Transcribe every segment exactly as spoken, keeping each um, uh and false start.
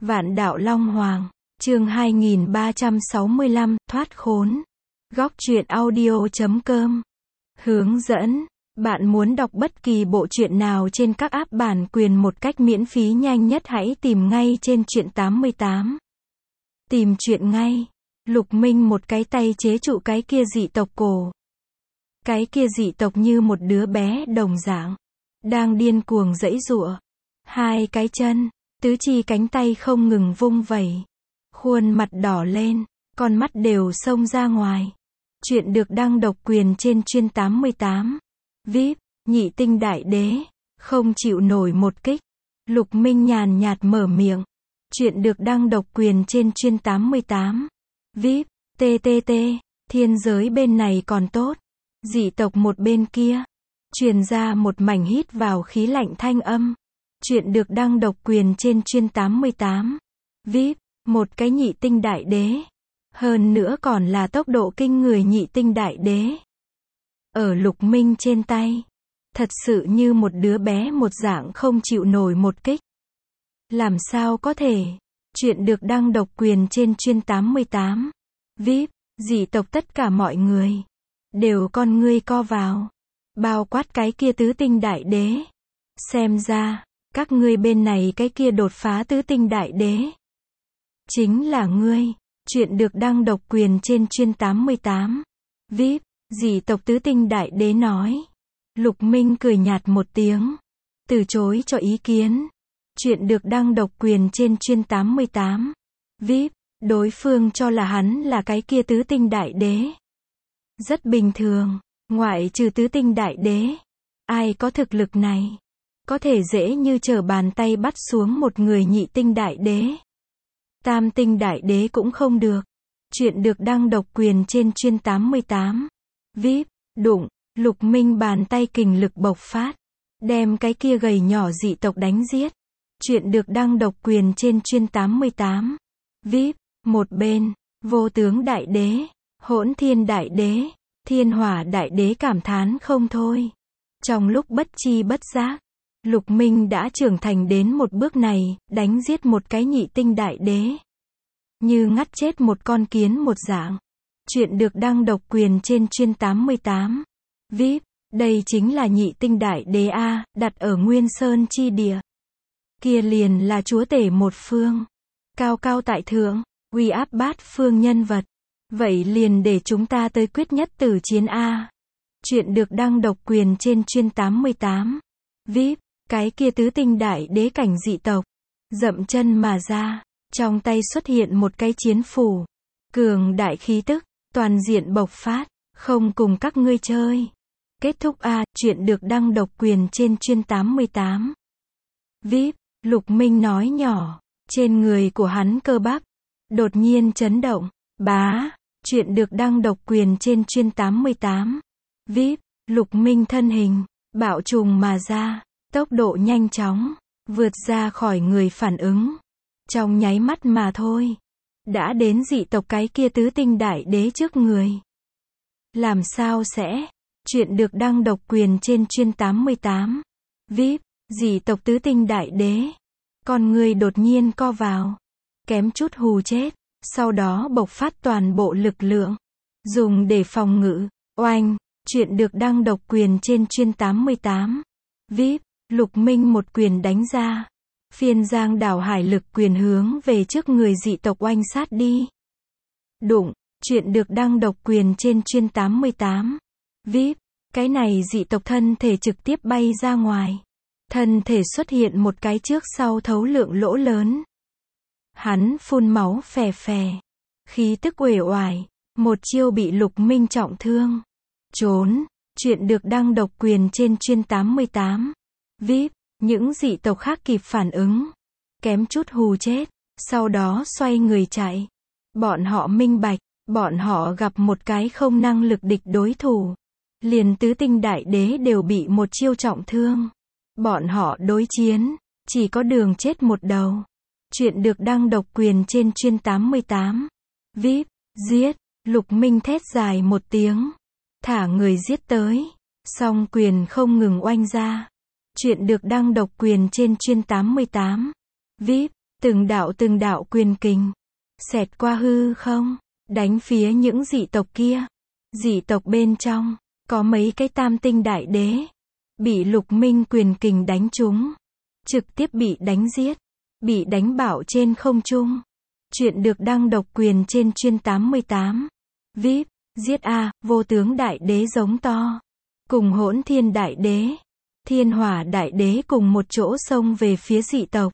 Vạn đạo Long Hoàng, chương hai nghìn ba trăm sáu mươi lăm, thoát khốn. Góc truyện audio chấm com. Hướng dẫn. Bạn muốn đọc bất kỳ bộ truyện nào trên các app bản quyền một cách miễn phí nhanh nhất hãy tìm ngay trên truyện tám mươi tám. Tìm truyện ngay. Lục Minh một cái tay chế trụ cái kia dị tộc cổ. Cái kia dị tộc như một đứa bé đồng dạng, đang điên cuồng giãy giụa. Hai cái chân, tứ chi cánh tay không ngừng vung vẩy. Khuôn mặt đỏ lên, con mắt đều xông ra ngoài. Chuyện được đăng độc quyền trên chuyên tám mươi tám. vê i pê, nhị tinh đại đế, không chịu nổi một kích. Lục Minh nhàn nhạt mở miệng. Chuyện được đăng độc quyền trên chuyên tám mươi tám. vê i pê, tê tê tê, thiên giới bên này còn tốt. Dị tộc một bên kia, truyền ra một mảnh hít vào khí lạnh thanh âm. Chuyện được đăng độc quyền trên chuyên tám mươi tám. vê i pê, một cái nhị tinh đại đế. Hơn nữa còn là tốc độ kinh người nhị tinh đại đế. Ở Lục Minh trên tay, thật sự như một đứa bé một dạng không chịu nổi một kích. Làm sao có thể? Chuyện được đăng độc quyền trên chuyên tám mươi tám. vê i pê, dị tộc tất cả mọi người đều con ngươi co vào, bao quát cái kia tứ tinh đại đế. Xem ra, các ngươi bên này cái kia đột phá tứ tinh đại đế chính là ngươi. Chuyện được đăng độc quyền trên chuyên tám mươi tám. vê i pê, dị tộc tứ tinh đại đế nói. Lục Minh cười nhạt một tiếng, từ chối cho ý kiến. Chuyện được đăng độc quyền trên chuyên tám mươi tám. vê i pê, đối phương cho là hắn là cái kia tứ tinh đại đế. Rất bình thường, ngoại trừ tứ tinh đại đế, ai có thực lực này, có thể dễ như trở bàn tay bắt xuống một người nhị tinh đại đế. Tam tinh đại đế cũng không được. Chuyện được đăng độc quyền trên chuyên tám mươi tám. vê i pê, đụng, Lục Minh bàn tay kình lực bộc phát, đem cái kia gầy nhỏ dị tộc đánh giết. Chuyện được đăng độc quyền trên chuyên tám mươi tám. vê i pê, một bên, vô tướng đại đế, hỗn thiên đại đế, thiên hỏa đại đế cảm thán không thôi. Trong lúc bất chi bất giác, Lục Minh đã trưởng thành đến một bước này, đánh giết một cái nhị tinh đại đế, như ngắt chết một con kiến một dạng. Chuyện được đăng độc quyền trên chuyên tám mươi tám. vê i pê, đây chính là nhị tinh đại đế A, đặt ở Nguyên Sơn chi địa. Kia liền là chúa tể một phương. Cao cao tại thượng, uy áp bát phương nhân vật. Vậy liền để chúng ta tới quyết nhất tử chiến A. Chuyện được đăng độc quyền trên chuyên tám mươi tám. vê i pê, cái kia tứ tinh đại đế cảnh dị tộc, dậm chân mà ra, trong tay xuất hiện một cái chiến phủ. Cường đại khí tức, toàn diện bộc phát, không cùng các ngươi chơi. Kết thúc A. Chuyện được đăng độc quyền trên chuyên tám mươi tám. vê i pê, Lục Minh nói nhỏ, trên người của hắn cơ bắp đột nhiên chấn động. Bá. Chuyện được đăng độc quyền trên chuyên tám mươi tám. vê i pê, Lục Minh thân hình bạo trùng mà ra, tốc độ nhanh chóng, vượt ra khỏi người phản ứng. Trong nháy mắt mà thôi, đã đến dị tộc cái kia tứ tinh đại đế trước người. Làm sao sẽ? Chuyện được đăng độc quyền trên chuyên tám mươi tám. vê i pê, dị tộc tứ tinh đại đế, con người đột nhiên co vào, kém chút hù chết, sau đó bộc phát toàn bộ lực lượng, dùng để phòng ngự. Oanh. Chuyện được đăng độc quyền trên chuyên tám mươi tám. vê i pê, Lục Minh một quyền đánh ra. Phiên giang đảo hải lực quyền hướng về trước người dị tộc oanh sát đi. Đụng. Chuyện được đăng độc quyền trên chuyên tám mươi tám. vê i pê, cái này dị tộc thân thể trực tiếp bay ra ngoài. Thân thể xuất hiện một cái trước sau thấu lượng lỗ lớn. Hắn phun máu phè phè, khí tức uể oải, một chiêu bị Lục Minh trọng thương. Trốn. Chuyện được đăng độc quyền trên chuyên tám mươi tám. vê i pê, những dị tộc khác kịp phản ứng, kém chút hù chết, sau đó xoay người chạy. Bọn họ minh bạch, bọn họ gặp một cái không năng lực địch đối thủ. Liền tứ tinh đại đế đều bị một chiêu trọng thương. Bọn họ đối chiến, chỉ có đường chết một đầu. Chuyện được đăng độc quyền trên chuyên tám mươi tám. vê i pê, giết. Lục Minh thét dài một tiếng, thả người giết tới, song quyền không ngừng oanh ra. Chuyện được đăng độc quyền trên chuyên tám mươi tám. vê i pê, Từng đạo từng đạo quyền kình xẹt qua hư không, đánh phía những dị tộc kia. Dị tộc bên trong có mấy cái tam tinh đại đế bị Lục Minh quyền kình đánh trúng, trực tiếp bị đánh giết, bị đánh bạo trên không trung. Chuyện được đăng độc quyền trên chuyên tám mươi tám. vê i pê, giết a, vô tướng đại đế giống to. Cùng Hỗn Thiên đại đế, Thiên Hỏa đại đế cùng một chỗ xông về phía dị tộc.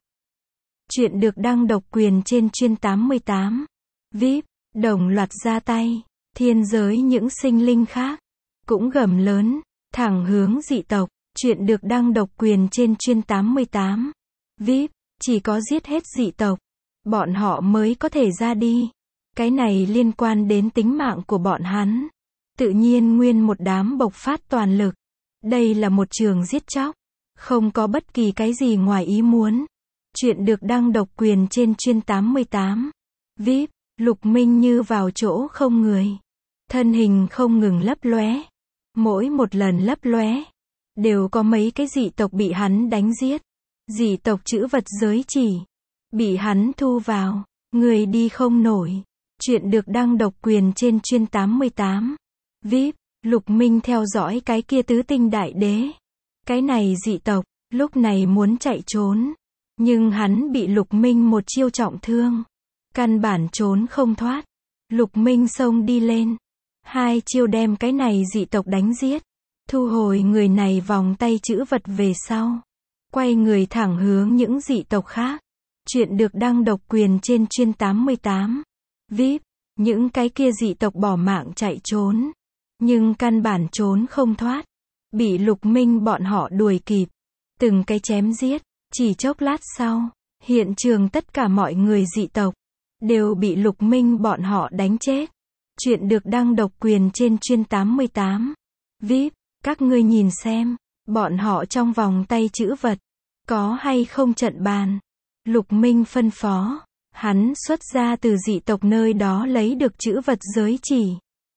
Chuyện được đăng độc quyền trên chuyên tám mươi tám. vê i pê, đồng loạt ra tay. Thiên giới những sinh linh khác cũng gầm lớn, thẳng hướng dị tộc. Chuyện được đăng độc quyền trên chuyên tám mươi tám. vê i pê, chỉ có giết hết dị tộc, bọn họ mới có thể ra đi. Cái này liên quan đến tính mạng của bọn hắn. Tự nhiên nguyên một đám bộc phát toàn lực. Đây là một trường giết chóc, không có bất kỳ cái gì ngoài ý muốn. Chuyện được đăng độc quyền trên chuyên tám mươi tám. vê i pê, Lục Minh như vào chỗ không người. Thân hình không ngừng lấp lóe. Mỗi một lần lấp lóe, đều có mấy cái dị tộc bị hắn đánh giết. Dị tộc chữ vật giới chỉ bị hắn thu vào, người đi không nổi. Chuyện được đăng độc quyền trên chuyên tám mươi tám. vê i pê, Lục Minh theo dõi cái kia tứ tinh đại đế. Cái này dị tộc, lúc này muốn chạy trốn. Nhưng hắn bị Lục Minh một chiêu trọng thương. Căn bản trốn không thoát. Lục Minh xông đi lên. Hai chiêu đem cái này dị tộc đánh giết. Thu hồi người này vòng tay chữ vật về sau. Quay người thẳng hướng những dị tộc khác. Chuyện được đăng độc quyền trên chuyên tám mươi tám. vê i pê, những cái kia dị tộc bỏ mạng chạy trốn. Nhưng căn bản trốn không thoát. Bị Lục Minh bọn họ đuổi kịp. Từng cái chém giết. Chỉ chốc lát sau, hiện trường tất cả mọi người dị tộc đều bị Lục Minh bọn họ đánh chết. Chuyện được đăng độc quyền trên chuyên tám mươi tám. vê i pê, các ngươi nhìn xem, bọn họ trong vòng tay chữ vật có hay không trận bàn. Lục Minh phân phó, hắn xuất ra từ dị tộc nơi đó lấy được chữ vật giới chỉ.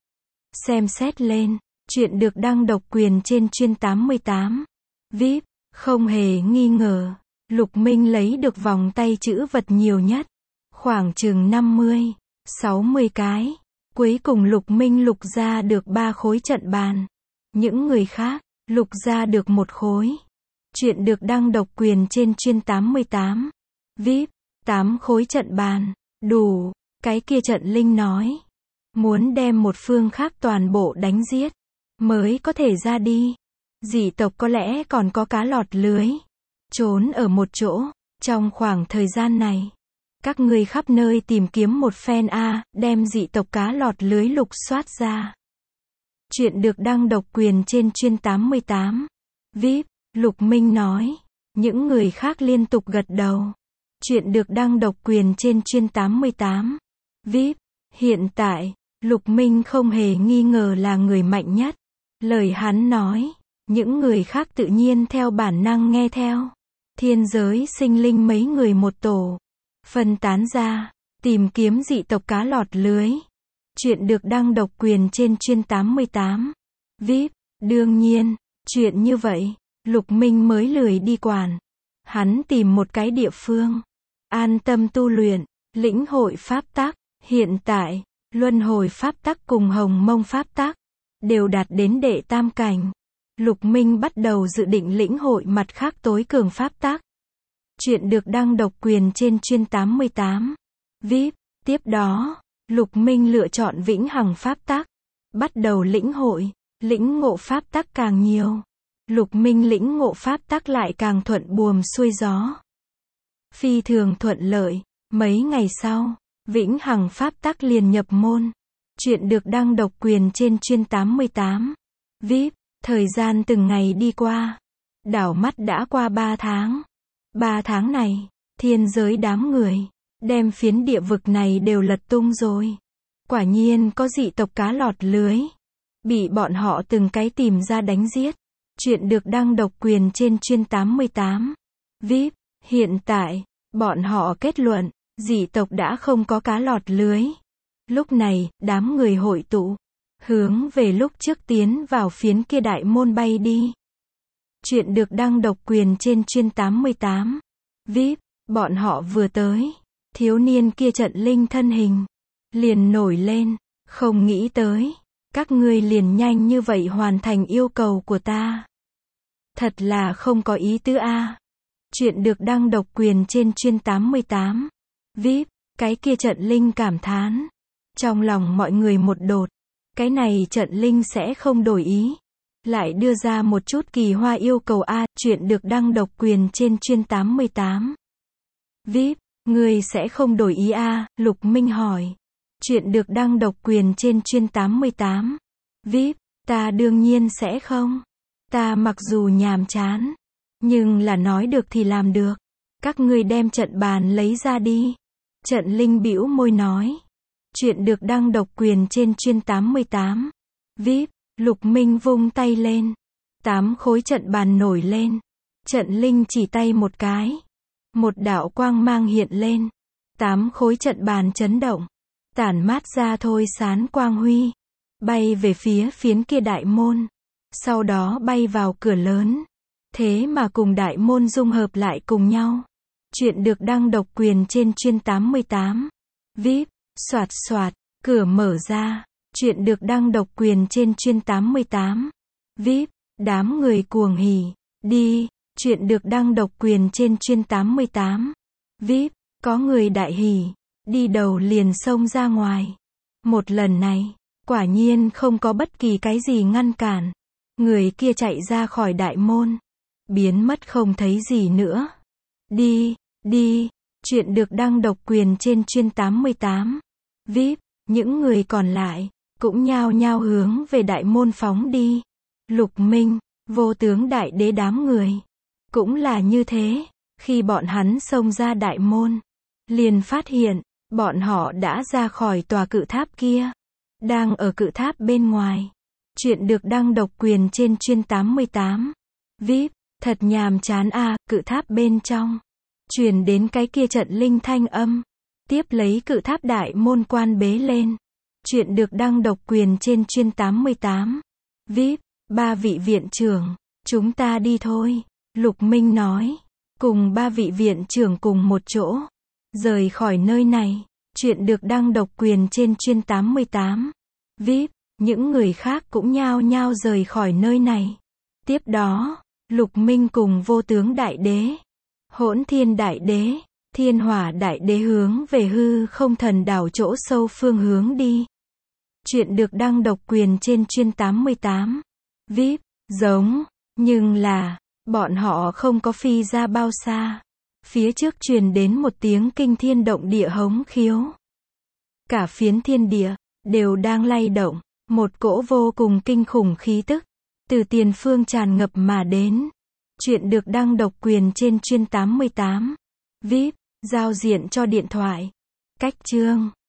Xem xét lên, chuyện được đăng độc quyền trên chuyên tám mươi tám. vê i pê, không hề nghi ngờ, Lục Minh lấy được vòng tay chữ vật nhiều nhất. Khoảng chừng năm mươi, sáu mươi cái. Cuối cùng Lục Minh lục ra được ba khối trận bàn. Những người khác, lục ra được một khối. Chuyện được đăng độc quyền trên chuyên tám mươi tám. vê i pê, tám khối trận bàn. Đủ. Cái kia trận linh nói. Muốn đem một phương khác toàn bộ đánh giết. Mới có thể ra đi. Dị tộc có lẽ còn có cá lọt lưới. Trốn ở một chỗ. Trong khoảng thời gian này. Các ngươi khắp nơi tìm kiếm một phen a, đem dị tộc cá lọt lưới lục soát ra. Chuyện được đăng độc quyền trên chuyên tám mươi tám. vê i pê, Lục Minh nói. Những người khác liên tục gật đầu. Chuyện được đăng độc quyền trên chuyên tám mươi tám. vê i pê, hiện tại, Lục Minh không hề nghi ngờ là người mạnh nhất. Lời hắn nói, những người khác tự nhiên theo bản năng nghe theo. Thiên giới sinh linh mấy người một tổ. Phân tán ra, tìm kiếm dị tộc cá lọt lưới. Chuyện được đăng độc quyền trên chuyên tám mươi tám. vê i pê, đương nhiên, chuyện như vậy, Lục Minh mới lười đi quản. Hắn tìm một cái địa phương, an tâm tu luyện, lĩnh hội pháp tắc. Hiện tại, luân hồi pháp tắc cùng hồng mông pháp tắc đều đạt đến đệ tam cảnh. Lục Minh bắt đầu dự định lĩnh hội mặt khác tối cường pháp tắc. Chuyện được đăng độc quyền trên chuyên tám mươi tám. vê i pê, tiếp đó, Lục Minh lựa chọn vĩnh hằng pháp tắc. Bắt đầu lĩnh hội, lĩnh ngộ pháp tắc càng nhiều. Lục Minh lĩnh ngộ pháp tắc lại càng thuận buồm xuôi gió. Phi thường thuận lợi, mấy ngày sau, vĩnh hằng pháp tắc liền nhập môn. Chuyện được đăng độc quyền trên chuyên tám mươi tám. vê i pê, thời gian từng ngày đi qua. Đảo mắt đã qua ba tháng. Ba tháng này, thiên giới đám người, đem phiến địa vực này đều lật tung rồi. Quả nhiên có dị tộc cá lọt lưới. Bị bọn họ từng cái tìm ra đánh giết. Chuyện được đăng độc quyền trên chuyên tám mươi tám. vê i pê, hiện tại, bọn họ kết luận, dị tộc đã không có cá lọt lưới. Lúc này, đám người hội tụ, hướng về lúc trước tiến vào phiến kia đại môn bay đi. Chuyện được đăng độc quyền trên chuyên tám mươi tám. vê i pê, Bọn họ vừa tới, thiếu niên kia trận linh thân hình liền nổi lên, không nghĩ tới, các ngươi liền nhanh như vậy hoàn thành yêu cầu của ta. Thật là không có ý tứ a. Chuyện được đăng độc quyền trên chuyên tám mươi tám. vê i pê, cái kia trận linh cảm thán. Trong lòng mọi người một đột, cái này trận linh sẽ không đổi ý. Lại đưa ra một chút kỳ hoa yêu cầu a, chuyện được đăng độc quyền trên chuyên tám mươi tám. vê i pê, người sẽ không đổi ý a, Lục Minh hỏi. Chuyện được đăng độc quyền trên chuyên tám mươi tám. vê i pê, ta đương nhiên sẽ không. Ta mặc dù nhàm chán, nhưng là nói được thì làm được. Các ngươi đem trận bàn lấy ra đi. Trận linh bĩu môi nói. Chuyện được đăng độc quyền trên chuyên tám mươi tám. vê i pê, Lục Minh vung tay lên. Tám khối trận bàn nổi lên. Trận linh chỉ tay một cái. Một đạo quang mang hiện lên. Tám khối trận bàn chấn động. Tản mát ra thôi sán quang huy. Bay về phía phiến kia đại môn. Sau đó bay vào cửa lớn. Thế mà cùng đại môn dung hợp lại cùng nhau. Chuyện được đăng độc quyền trên chuyên tám mươi tám. vê i pê, soạt soạt, cửa mở ra. Chuyện được đăng độc quyền trên chuyên tám mươi tám. vê i pê, đám người cuồng hỉ. Đi, chuyện được đăng độc quyền trên chuyên tám mươi tám. vê i pê, có người đại hỉ. Đi đầu liền xông ra ngoài. Một lần này, quả nhiên không có bất kỳ cái gì ngăn cản. Người kia chạy ra khỏi đại môn. Biến mất không thấy gì nữa. Đi, đi, chuyện được đăng độc quyền trên chuyên tám mươi tám. vê i pê, những người còn lại, cũng nhao nhao hướng về đại môn phóng đi. Lục Minh, Vô Tướng Đại Đế đám người. Cũng là như thế. Khi bọn hắn xông ra đại môn, liền phát hiện, bọn họ đã ra khỏi tòa cự tháp kia. Đang ở cự tháp bên ngoài. Chuyện được đăng độc quyền trên chuyên tám mươi tám. vê i pê, thật nhàm chán a, cự tháp bên trong. Truyền đến cái kia trận linh thanh âm. Tiếp lấy cự tháp đại môn quan bế lên. Chuyện được đăng độc quyền trên chuyên tám mươi tám. vê i pê, ba vị viện trưởng, chúng ta đi thôi. Lục Minh nói. Cùng ba vị viện trưởng cùng một chỗ. Rời khỏi nơi này. Chuyện được đăng độc quyền trên chuyên tám mươi tám. vê i pê, những người khác cũng nhao nhao rời khỏi nơi này. Tiếp đó, Lục Minh cùng Vô Tướng Đại Đế, Hỗn Thiên Đại Đế, Thiên Hỏa Đại Đế hướng về hư không thần đảo chỗ sâu phương hướng đi. Chuyện được đăng độc quyền trên chuyên tám mươi tám. vê i pê, giống, nhưng là, bọn họ không có phi ra bao xa. Phía trước truyền đến một tiếng kinh thiên động địa hống khiếu. Cả phiến thiên địa, đều đang lay động. Một cỗ vô cùng kinh khủng khí tức, từ tiền phương tràn ngập mà đến. Chuyện được đăng độc quyền trên chuyên tám mươi tám. vê i pê, giao diện cho điện thoại. Cách chương.